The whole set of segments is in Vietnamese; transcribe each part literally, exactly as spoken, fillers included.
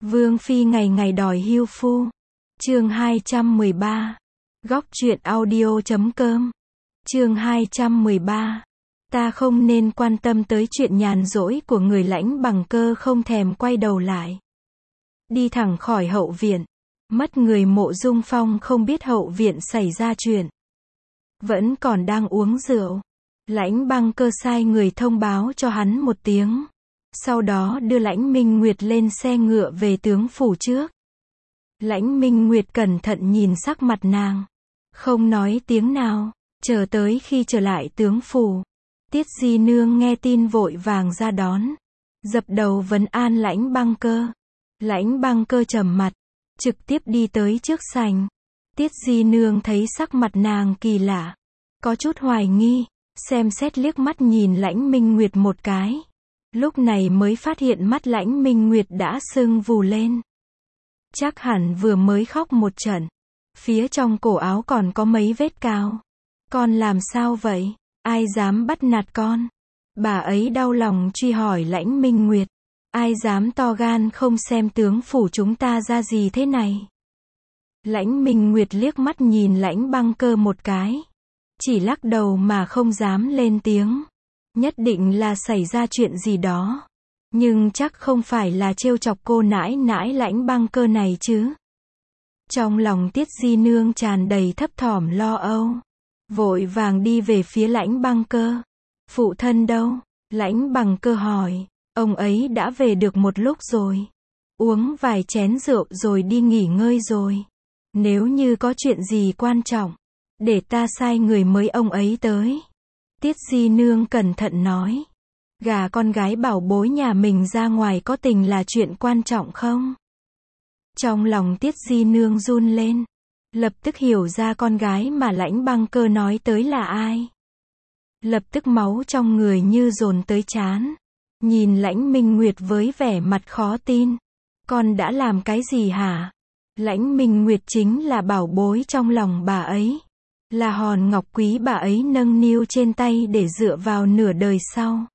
Vương phi ngày ngày đòi hưu phu. Chương hai trăm mười ba. Góc truyện audio chấm com. Chương hai trăm mười ba. Ta không nên quan tâm tới chuyện nhàn rỗi của người Lãnh Bằng Cơ, không thèm quay đầu lại. Đi thẳng khỏi hậu viện. Mất người Mộ Dung Phong không biết hậu viện xảy ra chuyện. Vẫn còn đang uống rượu. Lãnh Bằng Cơ sai người thông báo cho hắn một tiếng. Sau đó đưa Lãnh Minh Nguyệt lên xe ngựa về tướng phủ trước. Lãnh Minh Nguyệt cẩn thận nhìn sắc mặt nàng. Không nói tiếng nào. Chờ tới khi trở lại tướng phủ. Tiết Di Nương nghe tin vội vàng ra đón. Dập đầu vấn an Lãnh Bằng Cơ. Lãnh Bằng Cơ trầm mặt. Trực tiếp đi tới trước sảnh. Tiết Di Nương thấy sắc mặt nàng kỳ lạ. Có chút hoài nghi. Xem xét liếc mắt nhìn Lãnh Minh Nguyệt một cái. Lúc này mới phát hiện mắt Lãnh Minh Nguyệt đã sưng vù lên. Chắc hẳn vừa mới khóc một trận. Phía trong cổ áo còn có mấy vết cào. Con làm sao vậy? Ai dám bắt nạt con? Bà ấy đau lòng truy hỏi Lãnh Minh Nguyệt. Ai dám to gan không xem tướng phủ chúng ta ra gì thế này? Lãnh Minh Nguyệt liếc mắt nhìn Lãnh Bằng Cơ một cái. Chỉ lắc đầu mà không dám lên tiếng. Nhất định là xảy ra chuyện gì đó. Nhưng chắc không phải là trêu chọc cô nãi nãi Lãnh Bằng Cơ này chứ. Trong lòng Tiết Di Nương tràn đầy thấp thỏm lo âu. Vội vàng đi về phía Lãnh Bằng Cơ. Phụ thân đâu? Lãnh Bằng Cơ hỏi. Ông ấy đã về được một lúc rồi. Uống vài chén rượu rồi đi nghỉ ngơi rồi. Nếu như có chuyện gì quan trọng, để ta sai người mới ông ấy tới. Tiết Di Nương cẩn thận nói. Gả con gái bảo bối nhà mình ra ngoài có tình là chuyện quan trọng không? Trong lòng Tiết Di Nương run lên. Lập tức hiểu ra con gái mà Lãnh Bằng Cơ nói tới là ai. Lập tức máu trong người như dồn tới trán. Nhìn Lãnh Minh Nguyệt với vẻ mặt khó tin. Con đã làm cái gì hả? Lãnh Minh Nguyệt chính là bảo bối trong lòng bà ấy. Là hòn ngọc quý bà ấy nâng niu trên tay để dựa vào nửa đời sau.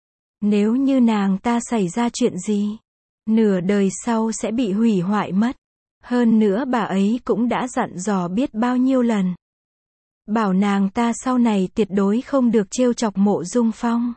Nếu như nàng ta xảy ra chuyện gì, nửa đời sau sẽ bị hủy hoại mất. Hơn nữa bà ấy cũng đã dặn dò biết bao nhiêu lần. Bảo nàng ta sau này tuyệt đối không được trêu chọc Mộ Dung Phong.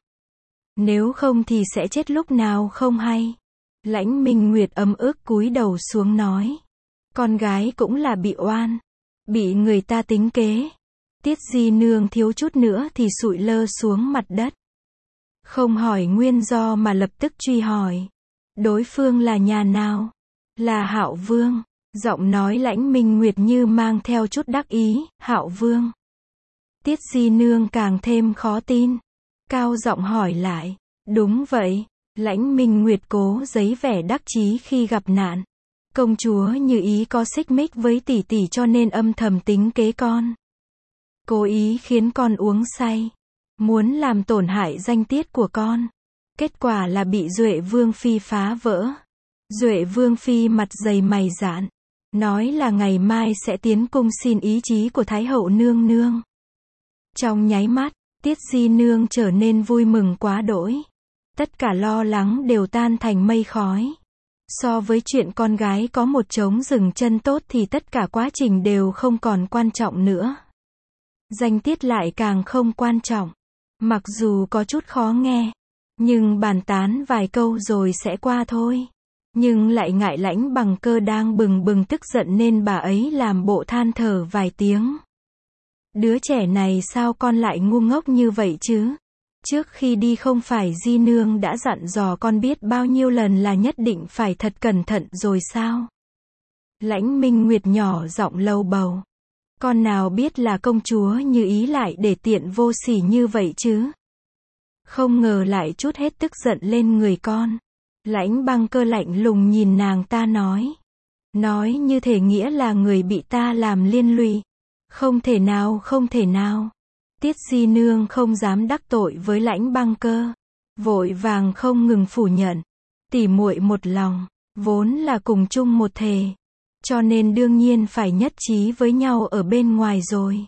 Nếu không thì sẽ chết lúc nào không hay. Lãnh Minh Nguyệt ấm ức cúi đầu xuống nói. Con gái cũng là bị oan. Bị người ta tính kế. Tiết Di Nương thiếu chút nữa thì sụi lơ xuống mặt đất. Không hỏi nguyên do mà lập tức truy hỏi. Đối phương là nhà nào? Là Hạo Vương. Giọng nói Lãnh Minh Nguyệt như mang theo chút đắc ý. Hạo Vương. Tiết Di Nương càng thêm khó tin. Cao giọng hỏi lại. Đúng vậy. Lãnh Minh Nguyệt cố giấy vẻ đắc chí khi gặp nạn. Công chúa Như Ý có xích mích với tỷ tỷ cho nên âm thầm tính kế con. Cố ý khiến con uống say. Muốn làm tổn hại danh tiết của con. Kết quả là bị Duệ Vương Phi phá vỡ. Duệ Vương Phi mặt dày mày dạn. Nói là ngày mai sẽ tiến cung xin ý chí của Thái hậu nương nương. Trong nháy mắt, Tiết Di Nương trở nên vui mừng quá đỗi. Tất cả lo lắng đều tan thành mây khói. So với chuyện con gái có một trống rừng chân tốt thì tất cả quá trình đều không còn quan trọng nữa. Danh tiết lại càng không quan trọng. Mặc dù có chút khó nghe, nhưng bàn tán vài câu rồi sẽ qua thôi. Nhưng lại ngại Lãnh Bằng Cơ đang bừng bừng tức giận nên bà ấy làm bộ than thở vài tiếng. Đứa trẻ này sao con lại ngu ngốc như vậy chứ? Trước khi đi không phải Di Nương đã dặn dò con biết bao nhiêu lần là nhất định phải thật cẩn thận rồi sao? Lãnh Minh Nguyệt nhỏ giọng lầu bầu. Con nào biết là công chúa Như Ý lại để tiện vô sỉ như vậy chứ? Không ngờ lại trút hết tức giận lên người con. Lãnh Bằng Cơ lạnh lùng nhìn nàng ta nói. Nói như thể nghĩa là người bị ta làm liên lụy. Không thể nào, không thể nào. Tiết Di Nương không dám đắc tội với Lãnh Bằng Cơ. Vội vàng không ngừng phủ nhận. Tỉ muội một lòng, vốn là cùng chung một thể. Cho nên đương nhiên phải nhất trí với nhau ở bên ngoài rồi.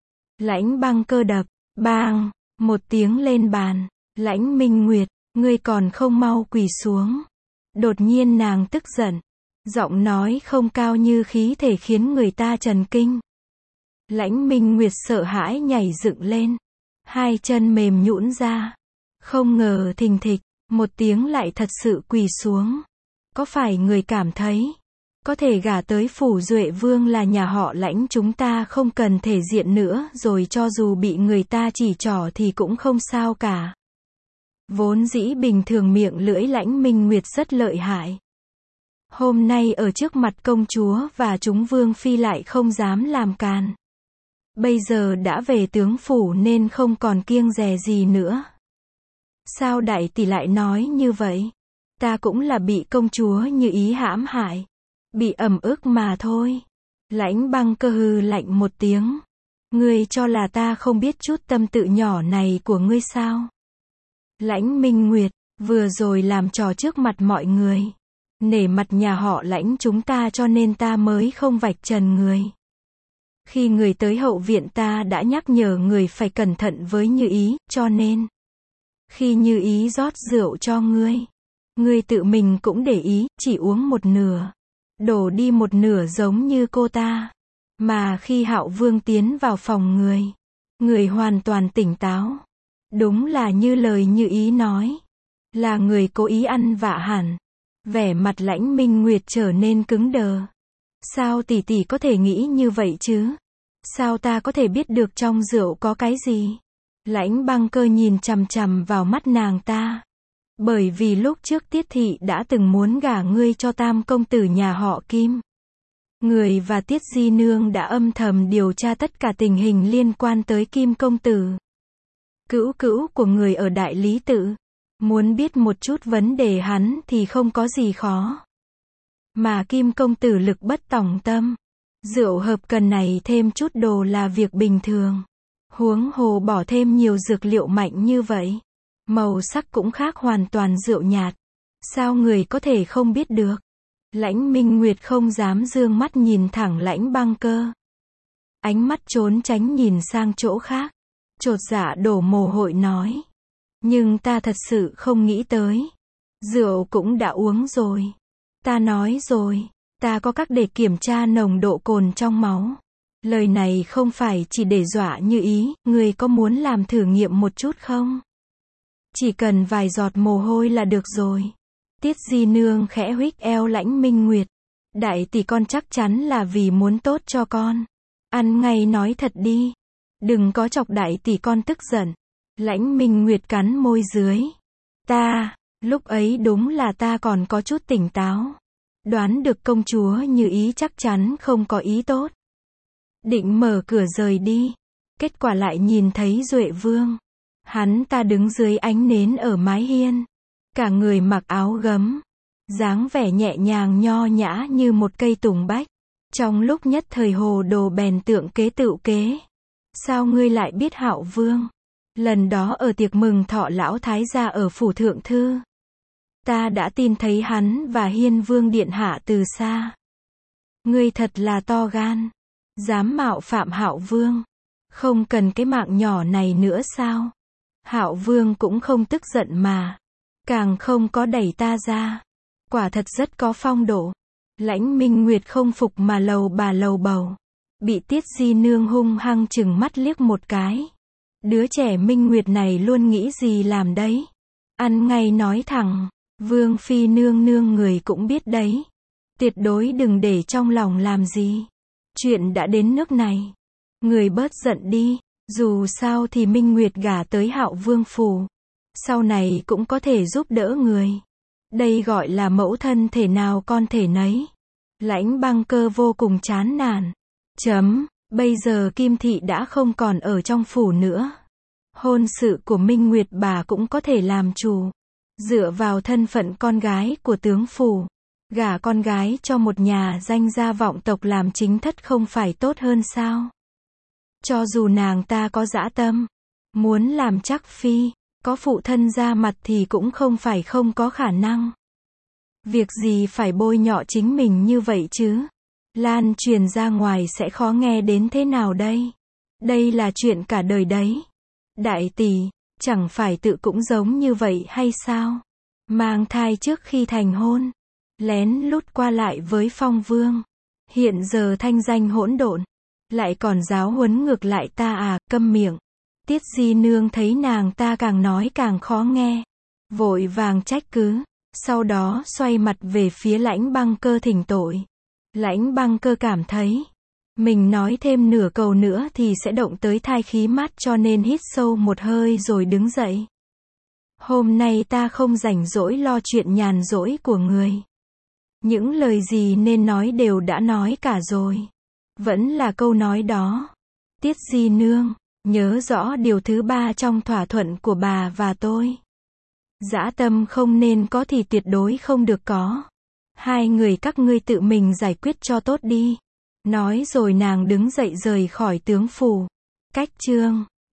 Lãnh Bằng Cơ đập, bang, một tiếng lên bàn. Lãnh Minh Nguyệt, ngươi còn không mau quỳ xuống. Đột nhiên nàng tức giận. Giọng nói không cao như khí thể khiến người ta chần kinh. Lãnh Minh Nguyệt sợ hãi nhảy dựng lên. Hai chân mềm nhũn ra. Không ngờ thình thịch, một tiếng lại thật sự quỳ xuống. Có phải người cảm thấy, có thể gả tới phủ Duệ Vương là nhà họ Lãnh chúng ta không cần thể diện nữa rồi, cho dù bị người ta chỉ trỏ thì cũng không sao cả. Vốn dĩ bình thường miệng lưỡi Lãnh Minh Nguyệt rất lợi hại. Hôm nay ở trước mặt công chúa và chúng vương phi lại không dám làm càn. Bây giờ đã về tướng phủ nên không còn kiêng dè gì nữa. Sao đại tỷ lại nói như vậy? Ta cũng là bị công chúa Như Ý hãm hại. Bị ẩm ức mà thôi. Lãnh Băng Cơ hừ lạnh một tiếng. Ngươi cho là ta không biết chút tâm tự nhỏ này của ngươi sao? Lãnh Minh Nguyệt, vừa rồi làm trò trước mặt mọi người. Nể mặt nhà họ Lãnh chúng ta cho nên ta mới không vạch trần người. Khi người tới hậu viện ta đã nhắc nhở người phải cẩn thận với Như Ý, cho nên khi Như Ý rót rượu cho ngươi, ngươi tự mình cũng để ý, chỉ uống một nửa, đổ đi một nửa giống như cô ta. Mà khi Hạo Vương tiến vào phòng người, người hoàn toàn tỉnh táo. Đúng là như lời Như Ý nói, là người cố ý ăn vạ hẳn. Vẻ mặt Lãnh Minh Nguyệt trở nên cứng đờ. Sao tỷ tỷ có thể nghĩ như vậy chứ? Sao ta có thể biết được trong rượu có cái gì? Lãnh Băng Cơ nhìn chằm chằm vào mắt nàng ta. Bởi vì lúc trước Tiết thị đã từng muốn gả ngươi cho tam công tử nhà họ Kim. Người và Tiết Di Nương đã âm thầm điều tra tất cả tình hình liên quan tới Kim công tử. Cữu cữu của người ở Đại Lý Tự. Muốn biết một chút vấn đề hắn thì không có gì khó. Mà Kim công tử lực bất tòng tâm. Rượu hợp cần này thêm chút đồ là việc bình thường. Huống hồ bỏ thêm nhiều dược liệu mạnh như vậy. Màu sắc cũng khác hoàn toàn rượu nhạt. Sao người có thể không biết được? Lãnh Minh Nguyệt không dám dương mắt nhìn thẳng Lãnh Băng Cơ. Ánh mắt trốn tránh nhìn sang chỗ khác. Chột dạ đổ mồ hôi nói. Nhưng ta thật sự không nghĩ tới. Rượu cũng đã uống rồi. Ta nói rồi, ta có cách để kiểm tra nồng độ cồn trong máu. Lời này không phải chỉ để dọa Như Ý, người có muốn làm thử nghiệm một chút không? Chỉ cần vài giọt mồ hôi là được rồi. Tiết Di Nương khẽ huých eo Lãnh Minh Nguyệt. Đại tỷ con chắc chắn là vì muốn tốt cho con. Ăn ngay nói thật đi. Đừng có chọc đại tỷ con tức giận. Lãnh Minh Nguyệt cắn môi dưới. Ta, lúc ấy đúng là ta còn có chút tỉnh táo. Đoán được công chúa Như Ý chắc chắn không có ý tốt. Định mở cửa rời đi. Kết quả lại nhìn thấy Duệ Vương. Hắn ta đứng dưới ánh nến ở mái hiên. Cả người mặc áo gấm. Dáng vẻ nhẹ nhàng nho nhã như một cây tùng bách. Trong lúc nhất thời hồ đồ bèn tượng kế tựu kế. Sao ngươi lại biết Hạo Vương? Lần đó ở tiệc mừng thọ lão thái gia ở phủ thượng thư. Ta đã tin thấy hắn và Hiên Vương điện hạ từ xa. Ngươi thật là to gan. Dám mạo phạm Hạo Vương. Không cần cái mạng nhỏ này nữa sao? Hạo Vương cũng không tức giận mà. Càng không có đẩy ta ra. Quả thật rất có phong độ. Lãnh Minh Nguyệt không phục mà lầu bà lầu bầu. Bị Tiết Di Nương hung hăng chừng mắt liếc một cái. Đứa trẻ Minh Nguyệt này luôn nghĩ gì làm đấy. Ăn ngay nói thẳng. Vương phi nương nương người cũng biết đấy. Tuyệt đối đừng để trong lòng làm gì. Chuyện đã đến nước này. Người bớt giận đi. Dù sao thì Minh Nguyệt gả tới Hạo Vương phủ. Sau này cũng có thể giúp đỡ người. Đây gọi là mẫu thân thể nào con thể nấy. Lãnh Băng Cơ vô cùng chán nản. Chấm. Bây giờ Kim Thị đã không còn ở trong phủ nữa. Hôn sự của Minh Nguyệt bà cũng có thể làm chủ. Dựa vào thân phận con gái của tướng phủ. Gả con gái cho một nhà danh gia vọng tộc làm chính thất không phải tốt hơn sao? Cho dù nàng ta có dã tâm. Muốn làm chắc phi. Có phụ thân ra mặt thì cũng không phải không có khả năng. Việc gì phải bôi nhọ chính mình như vậy chứ? Lan truyền ra ngoài sẽ khó nghe đến thế nào đây? Đây là chuyện cả đời đấy. Đại tỷ, chẳng phải tự cũng giống như vậy hay sao? Mang thai trước khi thành hôn. lén lút qua lại với Phong Vương. Hiện giờ thanh danh hỗn độn, lại còn giáo huấn ngược lại ta à, câm miệng. Tiết Di Nương thấy nàng ta càng nói càng khó nghe, vội vàng trách cứ, sau đó xoay mặt về phía Lãnh Băng Cơ thỉnh tội. Lãnh Băng Cơ cảm thấy mình nói thêm nửa câu nữa thì sẽ động tới thai khí mát, cho nên hít sâu một hơi rồi đứng dậy. Hôm nay ta không rảnh rỗi lo chuyện nhàn rỗi của người. Những lời gì nên nói đều đã nói cả rồi. Vẫn là câu nói đó. Tiết Di Nương, nhớ rõ điều thứ ba trong thỏa thuận của bà và tôi. Dã tâm không nên có thì tuyệt đối không được có. Hai người các ngươi tự mình giải quyết cho tốt đi. Nói rồi nàng đứng dậy rời khỏi tướng phủ. Cách chương